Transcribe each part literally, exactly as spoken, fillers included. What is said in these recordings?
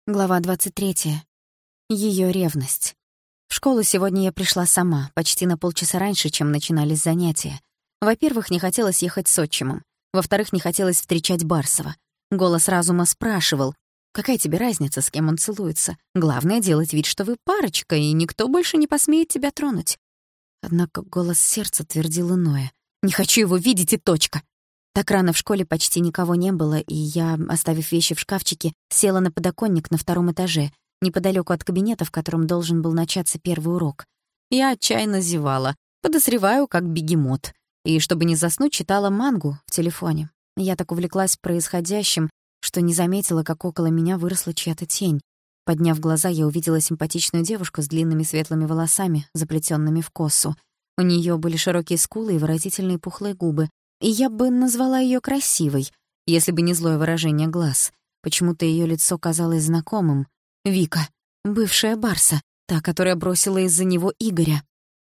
Глава двадцать третья. Её ревность. В школу сегодня я пришла сама, почти на полчаса раньше, чем начинались занятия. Во-первых, не хотелось ехать с отчимом. Во-вторых, не хотелось встречать Барсова. Голос разума спрашивал: «Какая тебе разница, с кем он целуется? Главное — делать вид, что вы парочка, и никто больше не посмеет тебя тронуть». Однако голос сердца твердил иное. «Не хочу его видеть, и точка». Так рано в школе почти никого не было, и я, оставив вещи в шкафчике, села на подоконник на втором этаже, неподалёку от кабинета, в котором должен был начаться первый урок. Я отчаянно зевала, подозреваю, как бегемот, и, чтобы не заснуть, читала мангу в телефоне. Я так увлеклась происходящим, что не заметила, как около меня выросла чья-то тень. Подняв глаза, я увидела симпатичную девушку с длинными светлыми волосами, заплетёнными в косу. У неё были широкие скулы и выразительные пухлые губы, и я бы назвала её красивой, если бы не злое выражение глаз. Почему-то её лицо казалось знакомым. Вика, бывшая Барса, та, которая бросила из-за него Игоря.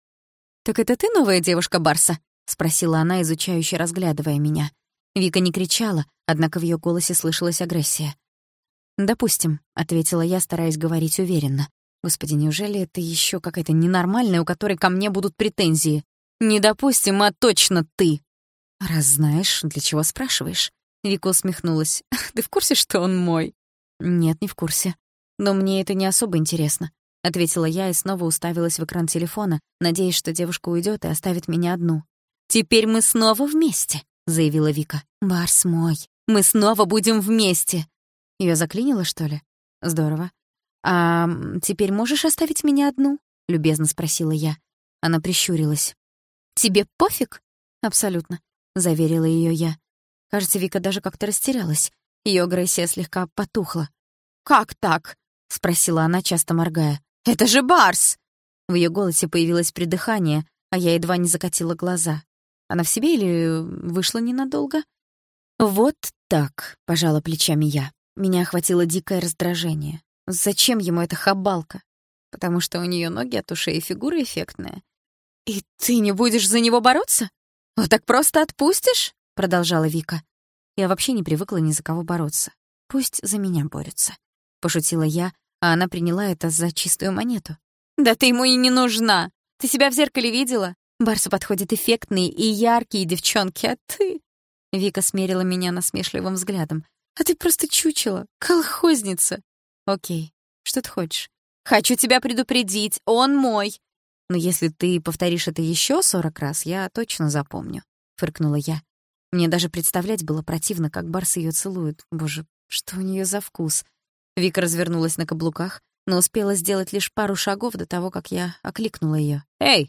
«Так это ты новая девушка Барса?» — спросила она, изучающе разглядывая меня. Вика не кричала, однако в её голосе слышалась агрессия. «Допустим», — ответила я, стараясь говорить уверенно. «Господи, неужели это ещё какая-то ненормальная, у которой ко мне будут претензии?» «Не допустим, а точно ты!» «Раз знаешь, для чего спрашиваешь?» Вика усмехнулась. «Ты в курсе, что он мой?» «Нет, не в курсе. Но мне это не особо интересно», — ответила я и снова уставилась в экран телефона, надеясь, что девушка уйдет и оставит меня одну. «Теперь мы снова вместе», — заявила Вика. «Барс мой, мы снова будем вместе». Её заклинило, что ли? Здорово. «А теперь можешь оставить меня одну?» — любезно спросила я. Она прищурилась. «Тебе пофиг?» «Абсолютно», — заверила её я. Кажется, Вика даже как-то растерялась. Её агрессия слегка потухла. «Как так?» — спросила она, часто моргая. «Это же Барс!» В её голосе появилось придыхание, а я едва не закатила глаза. Она в себе или вышла ненадолго? «Вот так», — пожала плечами я. Меня охватило дикое раздражение. Зачем ему эта хабалка? Потому что у неё ноги от ушей и фигура эффектная. «И ты не будешь за него бороться? Вот так просто отпустишь?» — продолжала Вика. «Я вообще не привыкла ни за кого бороться. Пусть за меня борются», — пошутила я, а она приняла это за чистую монету. «Да ты ему и не нужна! Ты себя в зеркале видела? Барсу подходят эффектные и яркие девчонки, а ты...» Вика смерила меня насмешливым взглядом. «А ты просто чучело, колхозница!» «Окей, что ты хочешь?» «Хочу тебя предупредить, он мой!» «Но если ты повторишь это ещё сорок раз, я точно запомню», — фыркнула я. Мне даже представлять было противно, как Барс её целует. Боже, что у неё за вкус? Вика развернулась на каблуках, но успела сделать лишь пару шагов до того, как я окликнула её. «Эй!»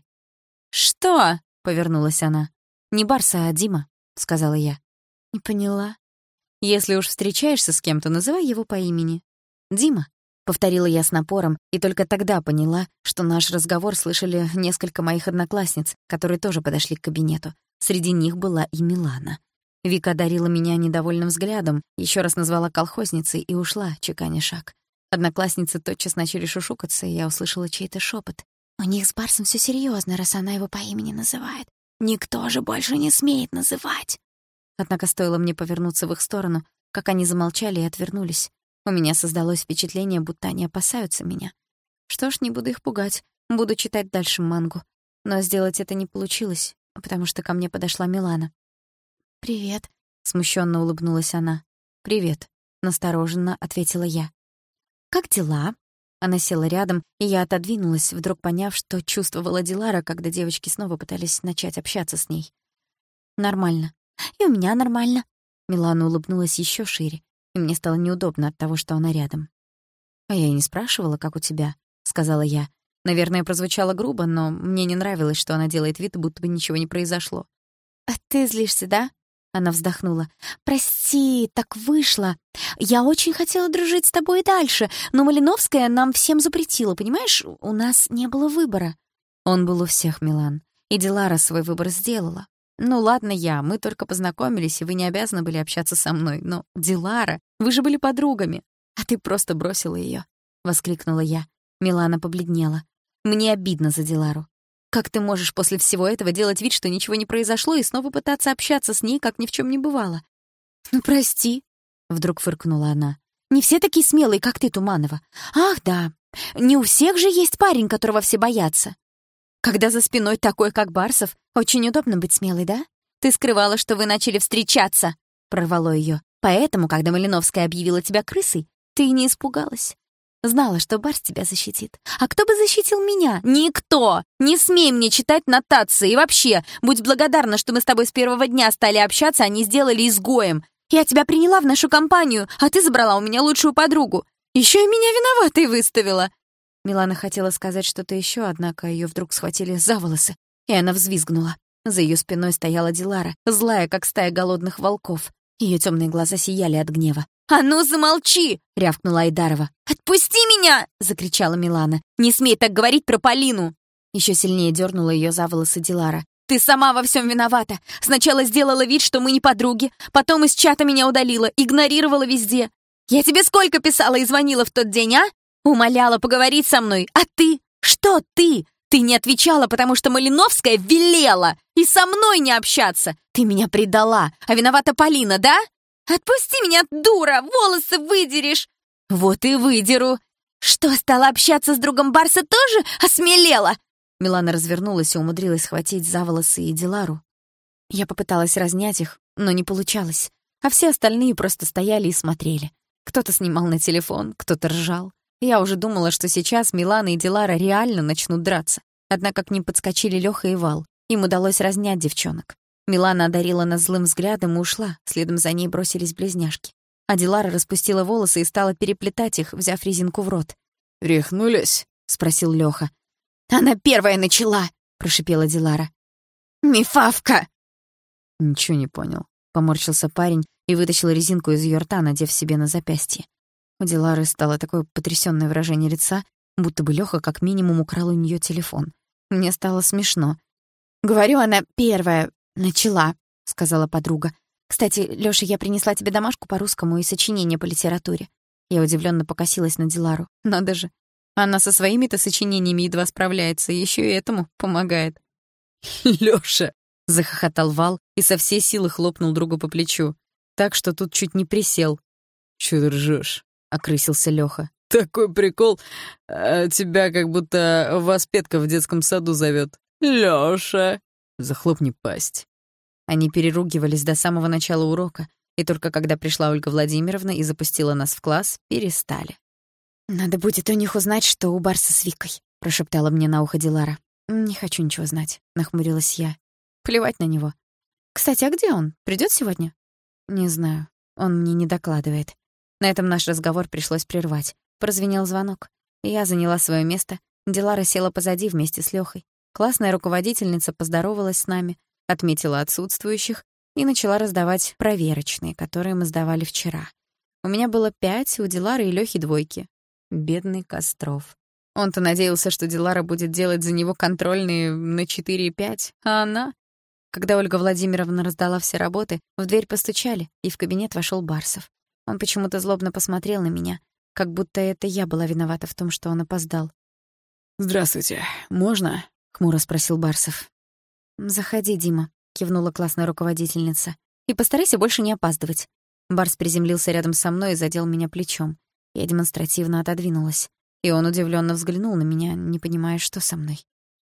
«Что?» — повернулась она. «Не Барс, а Дима», — сказала я. «Не поняла». «Если уж встречаешься с кем-то, называй его по имени». «Дима», — повторила я с напором, и только тогда поняла, что наш разговор слышали несколько моих одноклассниц, которые тоже подошли к кабинету. Среди них была и Милана. Вика одарила меня недовольным взглядом, ещё раз назвала колхозницей и ушла, чеканя шаг. Одноклассницы тотчас начали шушукаться, и я услышала чей-то шёпот. «У них с Барсом всё серьёзно, раз она его по имени называет. Никто же больше не смеет называть». Однако стоило мне повернуться в их сторону, как они замолчали и отвернулись. У меня создалось впечатление, будто они опасаются меня. Что ж, не буду их пугать, буду читать дальше мангу. Но сделать это не получилось, потому что ко мне подошла Милана. «Привет», — смущённо улыбнулась она. «Привет», — настороженно ответила я. «Как дела?» Она села рядом, и я отодвинулась, вдруг поняв, что чувствовала Дилара, когда девочки снова пытались начать общаться с ней. «Нормально. И у меня нормально». Милана улыбнулась ещё шире, и мне стало неудобно от того, что она рядом. «А я и не спрашивала, как у тебя», — сказала я. Наверное, прозвучало грубо, но мне не нравилось, что она делает вид, будто бы ничего не произошло. «А ты злишься, да?» Она вздохнула. «Прости, так вышло. Я очень хотела дружить с тобой и дальше, но Малиновская нам всем запретила, понимаешь? У нас не было выбора». «Он был у всех, Милан. И Дилара свой выбор сделала. Ну ладно я, мы только познакомились, и вы не обязаны были общаться со мной. Но, Дилара, вы же были подругами. А ты просто бросила её», — воскликнула я. Милана побледнела. «Мне обидно за Дилару. Как ты можешь после всего этого делать вид, что ничего не произошло, и снова пытаться общаться с ней, как ни в чём не бывало?» «Ну, прости», — вдруг фыркнула она. Не все такие смелые, как ты, Туманова. Ах, да, не у всех же есть парень, которого все боятся. Когда за спиной такой, как Барсов, очень удобно быть смелой, да? Ты скрывала, что вы начали встречаться, прорвало ее. Поэтому, когда Малиновская объявила тебя крысой, ты и не испугалась. Знала, что Барс тебя защитит. А кто бы защитил меня? Никто! Не смей мне читать нотации. И вообще, будь благодарна, что мы с тобой с первого дня стали общаться, а не сделали изгоем. Я тебя приняла в нашу компанию, а ты забрала у меня лучшую подругу. Еще и меня виноватой выставила. Милана хотела сказать что-то еще, однако ее вдруг схватили за волосы, и она взвизгнула. За ее спиной стояла Дилара, злая, как стая голодных волков. Ее темные глаза сияли от гнева. «А ну, замолчи!» — рявкнула Айдарова. «Отпусти меня!» — закричала Милана. «Не смей так говорить про Полину!» Еще сильнее дернула ее за волосы Дилара. «Ты сама во всем виновата. Сначала сделала вид, что мы не подруги, потом из чата меня удалила, игнорировала везде. Я тебе сколько писала и звонила в тот день, а? Умоляла поговорить со мной. А ты? Что ты? Ты не отвечала, потому что Малиновская велела и со мной не общаться. Ты меня предала, а виновата Полина, да? Отпусти меня, дура, волосы выдерешь!» «Вот и выдеру!» «Что, стала общаться с другом Барса тоже? Осмелела!» Милана развернулась и умудрилась схватить за волосы и Дилару. Я попыталась разнять их, но не получалось, а все остальные просто стояли и смотрели. Кто-то снимал на телефон, кто-то ржал. Я уже думала, что сейчас Милана и Дилара реально начнут драться. Однако к ним подскочили Лёха и Вал. Им удалось разнять девчонок. Милана одарила нас злым взглядом и ушла, следом за ней бросились близняшки. А Дилара распустила волосы и стала переплетать их, взяв резинку в рот. «Рехнулись?» — спросил Лёха. «Она первая начала!» — прошипела Дилара. «Мифавка!» «Ничего не понял», — поморщился парень и вытащил резинку из её рта, надев себе на запястье. У Дилары стало такое потрясённое выражение лица, будто бы Лёха как минимум украл у неё телефон. Мне стало смешно. «Говорю, она первая начала», — сказала подруга. «Кстати, Лёша, я принесла тебе домашку по русскому и сочинение по литературе». Я удивлённо покосилась на Дилару. Надо же, она со своими-то сочинениями едва справляется, и ещё и этому помогает. «Лёша!» — захохотал Вал и со всей силы хлопнул друга по плечу, так что тут чуть не присел. «Чё ты ржёшь?» — окрысился Лёха. «Такой прикол, а тебя как будто воспетка в детском саду зовёт. Лёша!» «Захлопни пасть». Они переругивались до самого начала урока, и только когда пришла Ольга Владимировна и запустила нас в класс, перестали. «Надо будет у них узнать, что у Барса с Викой», — прошептала мне на ухо Дилара. «Не хочу ничего знать», — нахмурилась я. «Плевать на него. Кстати, а где он? Придёт сегодня?» «Не знаю. Он мне не докладывает». На этом наш разговор пришлось прервать. Прозвенел звонок. Я заняла своё место. Дилара села позади вместе с Лёхой. Классная руководительница поздоровалась с нами, отметила отсутствующих и начала раздавать проверочные, которые мы сдавали вчера. У меня было пять, у Дилары и Лёхи двойки. Бедный Костров. Он-то надеялся, что Дилара будет делать за него контрольные на четыре и пять, а она... Когда Ольга Владимировна раздала все работы, в дверь постучали, и в кабинет вошёл Барсов. Он почему-то злобно посмотрел на меня, как будто это я была виновата в том, что он опоздал. «Здравствуйте. Можно?» — хмуро спросил Барсов. «Заходи, Дима», — кивнула классная руководительница. «И постарайся больше не опаздывать». Барс приземлился рядом со мной и задел меня плечом. Я демонстративно отодвинулась, и он удивлённо взглянул на меня, не понимая, что со мной.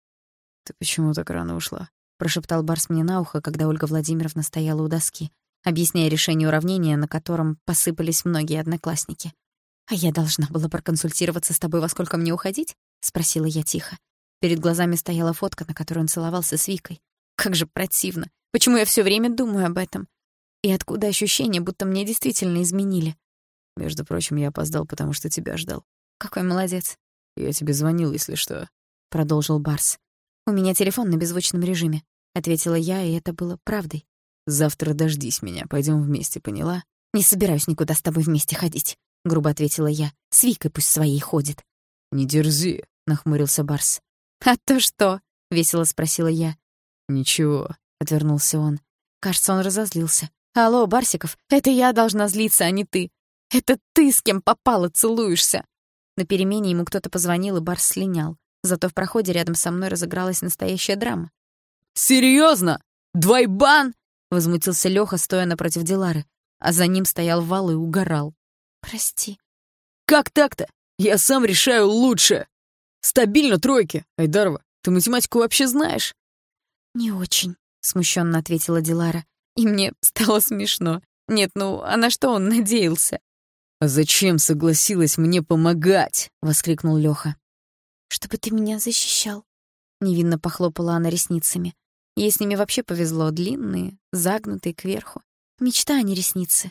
«Ты почему так рано ушла?» — прошептал Барс мне на ухо, когда Ольга Владимировна стояла у доски, объясняя решение уравнения, на котором посыпались многие одноклассники. «А я должна была проконсультироваться с тобой, во сколько мне уходить?» — спросила я тихо. Перед глазами стояла фотка, на которой он целовался с Викой. Как же противно! Почему я всё время думаю об этом? И откуда ощущение, будто мне действительно изменили? «Между прочим, я опоздал, потому что тебя ждал». «Какой молодец». «Я тебе звонил, если что», — продолжил Барс. «У меня телефон на беззвучном режиме», — ответила я, и это было правдой. «Завтра дождись меня, пойдём вместе, поняла?» «Не собираюсь никуда с тобой вместе ходить», — грубо ответила я. «С Викой пусть своей ходит». «Не дерзи», — нахмурился Барс. «А то что?» — весело спросила я. «Ничего», — отвернулся он. Кажется, он разозлился. «Алло, Барсиков, это я должна злиться, а не ты. Это ты с кем попало целуешься». На перемене ему кто-то позвонил, и Барс слинял. Зато в проходе рядом со мной разыгралась настоящая драма. «Серьёзно? Двойбан?» — возмутился Лёха, стоя напротив Дилары, а за ним стоял Вал и угорал. «Прости». «Как так-то? Я сам решаю лучше. Стабильно тройки. Айдарова, ты математику вообще знаешь?» «Не очень», — смущенно ответила Дилара. И мне стало смешно. Нет, ну, а на что он надеялся? «А зачем согласилась мне помогать?» — воскликнул Лёха. «Чтобы ты меня защищал». Невинно похлопала она ресницами. Ей с ними вообще повезло, длинные, загнутые кверху. Мечта, а не ресницы.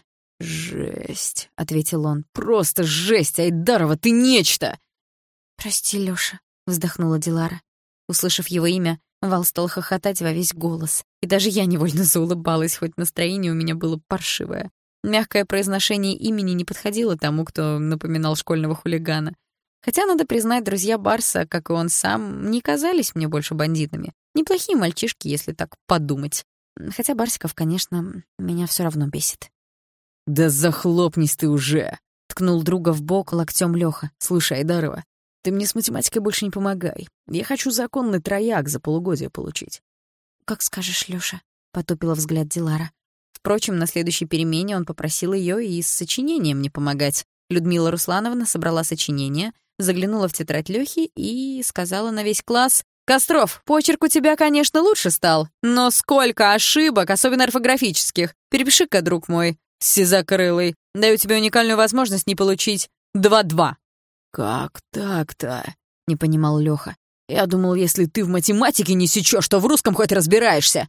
«Жесть», — ответил он. «Просто жесть, Айдарова, ты нечто!» «Прости, Лёша», — вздохнула Дилара. Услышав его имя, Вал стал хохотать во весь голос. И даже я невольно заулыбалась, хоть настроение у меня было паршивое. Мягкое произношение имени не подходило тому, кто напоминал школьного хулигана. Хотя, надо признать, друзья Барса, как и он сам, не казались мне больше бандитами. Неплохие мальчишки, если так подумать. Хотя Барсиков, конечно, меня все равно бесит. «Да захлопнись ты уже!» — ткнул друга в бок локтем Лёха. «Слушай, Айдарова, ты мне с математикой больше не помогай. Я хочу законный трояк за полугодие получить». «Как скажешь, Лёша», — потупила взгляд Дилара. Впрочем, на следующей перемене он попросил её и с сочинением не помогать. Людмила Руслановна собрала сочинение, заглянула в тетрадь Лёхи и сказала на весь класс: «Костров, почерк у тебя, конечно, лучше стал, но сколько ошибок, особенно орфографических. Перепиши-ка, друг мой, сизокрылый. Даю тебе уникальную возможность не получить два-два». «Как так-то?» — не понимал Лёха. «Я думал, если ты в математике не сечёшь, то в русском хоть разбираешься».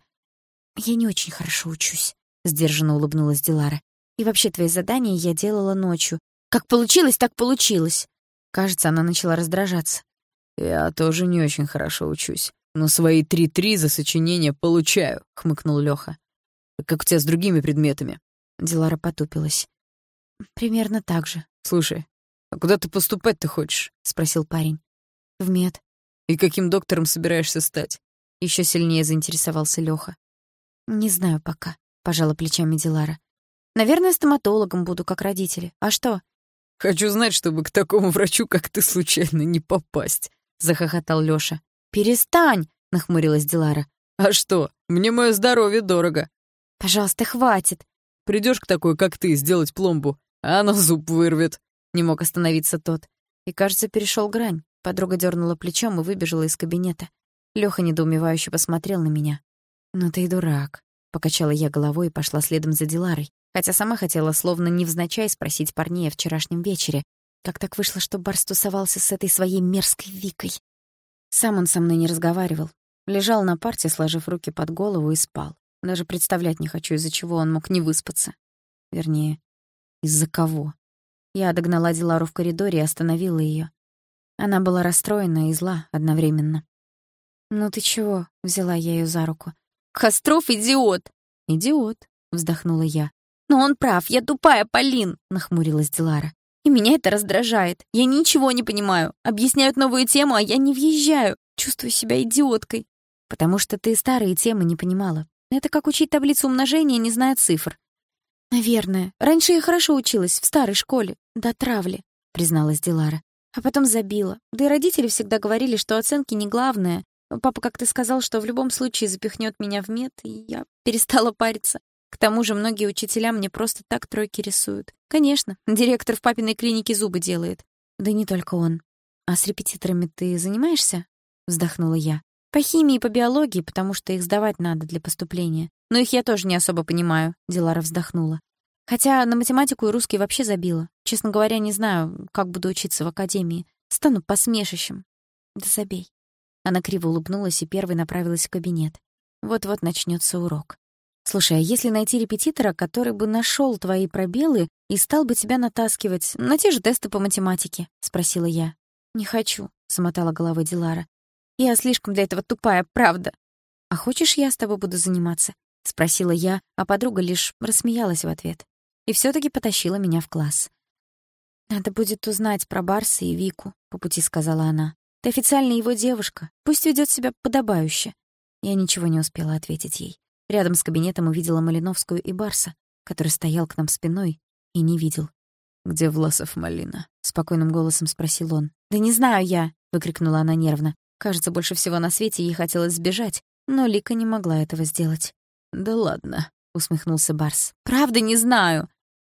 «Я не очень хорошо учусь», — сдержанно улыбнулась Дилара. «И вообще твои задания я делала ночью. Как получилось, так получилось». Кажется, она начала раздражаться. «Я тоже не очень хорошо учусь, но свои три-три за сочинение получаю», — хмыкнул Лёха. «Как у тебя с другими предметами?» Дилара потупилась. «Примерно так же». «Слушай, а куда ты поступать-то хочешь?» — спросил парень. «В мед». «И каким доктором собираешься стать?» Ещё сильнее заинтересовался Лёха. «Не знаю пока», — пожала плечами Дилара. «Наверное, стоматологом буду, как родители. А что?» «Хочу знать, чтобы к такому врачу, как ты, случайно не попасть», — захохотал Лёша. «Перестань!» — нахмурилась Дилара. «А что? Мне моё здоровье дорого». «Пожалуйста, хватит». «Придёшь к такой, как ты, сделать пломбу, а она зуб вырвет». Не мог остановиться тот. И, кажется, перешёл грань. Подруга дёрнула плечом и выбежала из кабинета. Лёха недоумевающе посмотрел на меня. «Ну ты и дурак», — покачала я головой и пошла следом за Диларой, хотя сама хотела словно невзначай спросить парней о вчерашнем вечере. Как так вышло, что Барс тусовался с этой своей мерзкой Викой? Сам он со мной не разговаривал. Лежал на парте, сложив руки под голову, и спал. Даже представлять не хочу, из-за чего он мог не выспаться. Вернее, из-за кого. Я догнала Дилару в коридоре и остановила её. Она была расстроена и зла одновременно. «Ну ты чего?» — взяла я её за руку. «Костров — идиот!» «Идиот», — вздохнула я. «Но он прав, я тупая, Полин!» — нахмурилась Дилара. «И меня это раздражает. Я ничего не понимаю. Объясняют новую тему, а я не въезжаю. Чувствую себя идиоткой». «Потому что ты старые темы не понимала. Это как учить таблицу умножения, не зная цифр». «Наверное. Раньше я хорошо училась, в старой школе. До травли», — призналась Дилара. «А потом забила. Да и родители всегда говорили, что оценки не главное. Папа как-то сказал, что в любом случае запихнет меня в мед, и я перестала париться. К тому же многие учителя мне просто так тройки рисуют. Конечно, директор в папиной клинике зубы делает. Да не только он. А с репетиторами ты занимаешься?» — вздохнула я. «По химии и по биологии, потому что их сдавать надо для поступления. Но их я тоже не особо понимаю», — Дилара вздохнула. «Хотя на математику и русский вообще забила. Честно говоря, не знаю, как буду учиться в академии. Стану посмешищем». «Да забей». Она криво улыбнулась и первой направилась в кабинет. Вот-вот начнется урок. «Слушай, а если найти репетитора, который бы нашел твои пробелы и стал бы тебя натаскивать на те же тесты по математике?» — спросила я. «Не хочу», — замотала головой Дилара. «Я слишком для этого тупая, правда». «А хочешь, я с тобой буду заниматься?» — спросила я, а подруга лишь рассмеялась в ответ. И все таки потащила меня в класс. «Надо будет узнать про Барса и Вику», — по пути сказала она. «Ты официально его девушка. Пусть ведет себя подобающе». Я ничего не успела ответить ей. Рядом с кабинетом увидела Малиновскую и Барса, который стоял к нам спиной и не видел. «Где Власов Малина?» — спокойным голосом спросил он. «Да не знаю я!» — выкрикнула она нервно. Кажется, больше всего на свете ей хотелось сбежать, но Лика не могла этого сделать. «Да ладно», — усмехнулся Барс. «Правда не знаю!»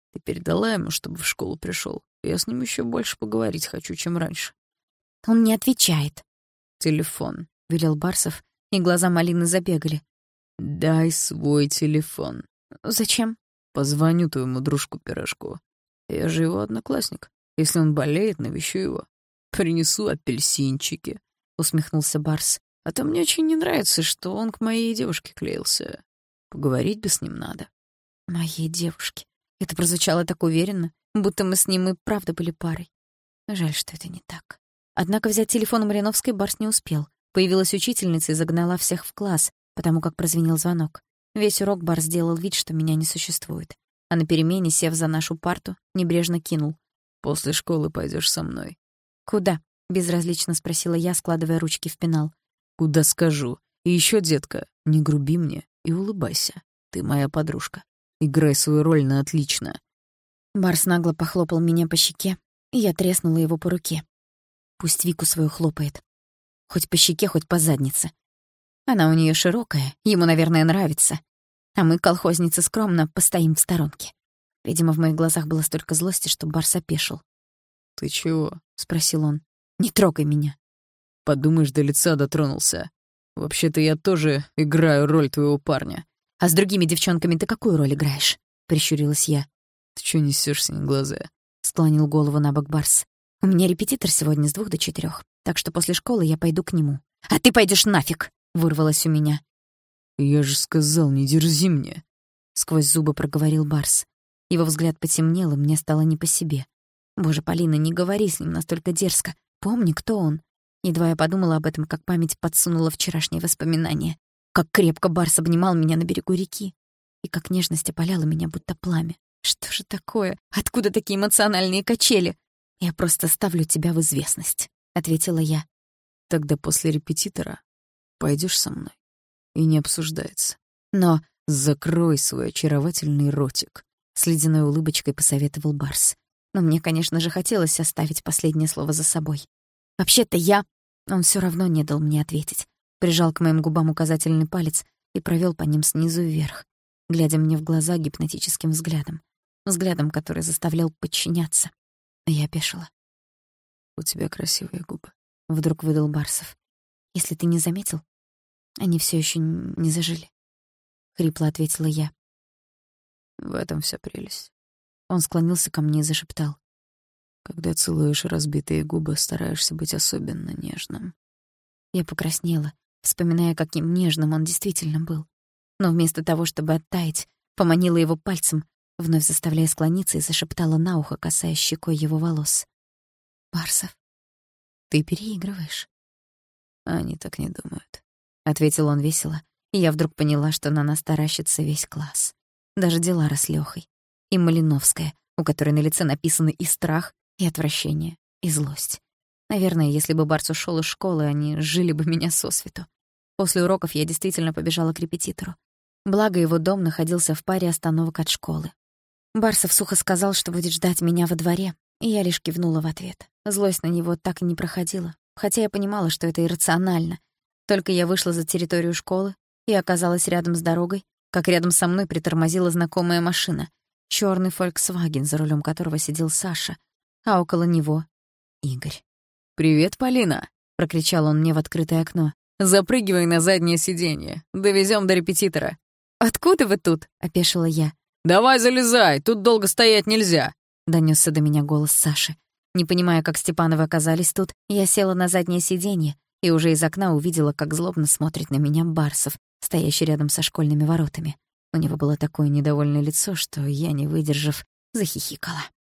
Ты передала ему, чтобы в школу пришел? Я с ним еще больше поговорить хочу, чем раньше». Он не отвечает. «Телефон», — велел Барсов, и глаза Малины забегали. «Дай свой телефон». «Зачем?» «Позвоню твоему дружку Пирожку. Я же его одноклассник. Если он болеет, навещу его. Принесу апельсинчики», — усмехнулся Барс. «А то мне очень не нравится, что он к моей девушке клеился. Поговорить бы с ним надо». «Моей девушке». Это прозвучало так уверенно, будто мы с ним и правда были парой. Жаль, что это не так. Однако взять телефон у Мариновской Барс не успел. Появилась учительница и загнала всех в класс, потому как прозвенел звонок. Весь урок Барс сделал вид, что меня не существует. А на перемене, сев за нашу парту, небрежно кинул. «После школы пойдешь со мной». «Куда?» — безразлично спросила я, складывая ручки в пенал. «Куда скажу. И еще, детка, не груби мне и улыбайся. Ты моя подружка. Играй свою роль на отлично». Барс нагло похлопал меня по щеке, и я треснула его по руке. Пусть Вику свою хлопает. Хоть по щеке, хоть по заднице. Она у нее широкая, ему, наверное, нравится. А мы, колхозницы, скромно постоим в сторонке. Видимо, в моих глазах было столько злости, что Барс опешил. «Ты чего?» — спросил он. «Не трогай меня». «Подумаешь, до лица дотронулся. Вообще-то я тоже играю роль твоего парня». «А с другими девчонками ты какую роль играешь?» — прищурилась я. «Ты чё несёшься на глаза?» — склонил голову набок Барс. «У меня репетитор сегодня с двух до четырёх, так что после школы я пойду к нему». «А ты пойдешь нафиг!» — вырвалось у меня. «Я же сказал, не дерзи мне!» — сквозь зубы проговорил Барс. Его взгляд потемнел, и мне стало не по себе. «Боже, Полина, не говори с ним настолько дерзко. Помни, кто он». Едва я подумала об этом, как память подсунула вчерашние воспоминания. Как крепко Барс обнимал меня на берегу реки. И как нежность опаляла меня, будто пламя. Что же такое? Откуда такие эмоциональные качели? «Я просто ставлю тебя в известность», — ответила я. «Тогда после репетитора пойдешь со мной. И не обсуждается. Но закрой свой очаровательный ротик», — с ледяной улыбочкой посоветовал Барс. Но мне, конечно же, хотелось оставить последнее слово за собой. «Вообще-то я...» Он все равно не дал мне ответить. Прижал к моим губам указательный палец и провел по ним снизу вверх, глядя мне в глаза гипнотическим взглядом. Взглядом, который заставлял подчиняться. Я опешила. «У тебя красивые губы», — вдруг выдал Барсов. «Если ты не заметил, они все еще не зажили», — хрипло ответила я. «В этом вся прелесть». Он склонился ко мне и зашептал. «Когда целуешь разбитые губы, стараешься быть особенно нежным». Я покраснела, вспоминая, каким нежным он действительно был. Но вместо того, чтобы оттаять, поманила его пальцем, вновь заставляя склониться, и зашептала на ухо, касаясь щекой его волос. «Барсов, ты переигрываешь». «Они так не думают», — ответил он весело, и я вдруг поняла, что на нас таращится весь класс. Даже Дилара с Лёхой. И Малиновская, у которой на лице написаны и страх, и отвращение, и злость. Наверное, если бы Барс ушёл из школы, они жили бы меня сосвету. После уроков я действительно побежала к репетитору. Благо, его дом находился в паре остановок от школы. Барсов сухо сказал, что будет ждать меня во дворе, и я лишь кивнула в ответ. Злость на него так и не проходила, хотя я понимала, что это иррационально. Только я вышла за территорию школы и оказалась рядом с дорогой, как рядом со мной притормозила знакомая машина. Чёрный Volkswagen, за рулем которого сидел Саша, а около него — Игорь. «Привет, Полина!» — прокричал он мне в открытое окно. «Запрыгивай на заднее сиденье. Довезём до репетитора». «Откуда вы тут?» — опешила я. «Давай залезай, тут долго стоять нельзя», — донёсся до меня голос Саши. Не понимая, как Степановы оказались тут, я села на заднее сиденье и уже из окна увидела, как злобно смотрит на меня Барсов, стоящий рядом со школьными воротами. У него было такое недовольное лицо, что я, не выдержав, захихикала.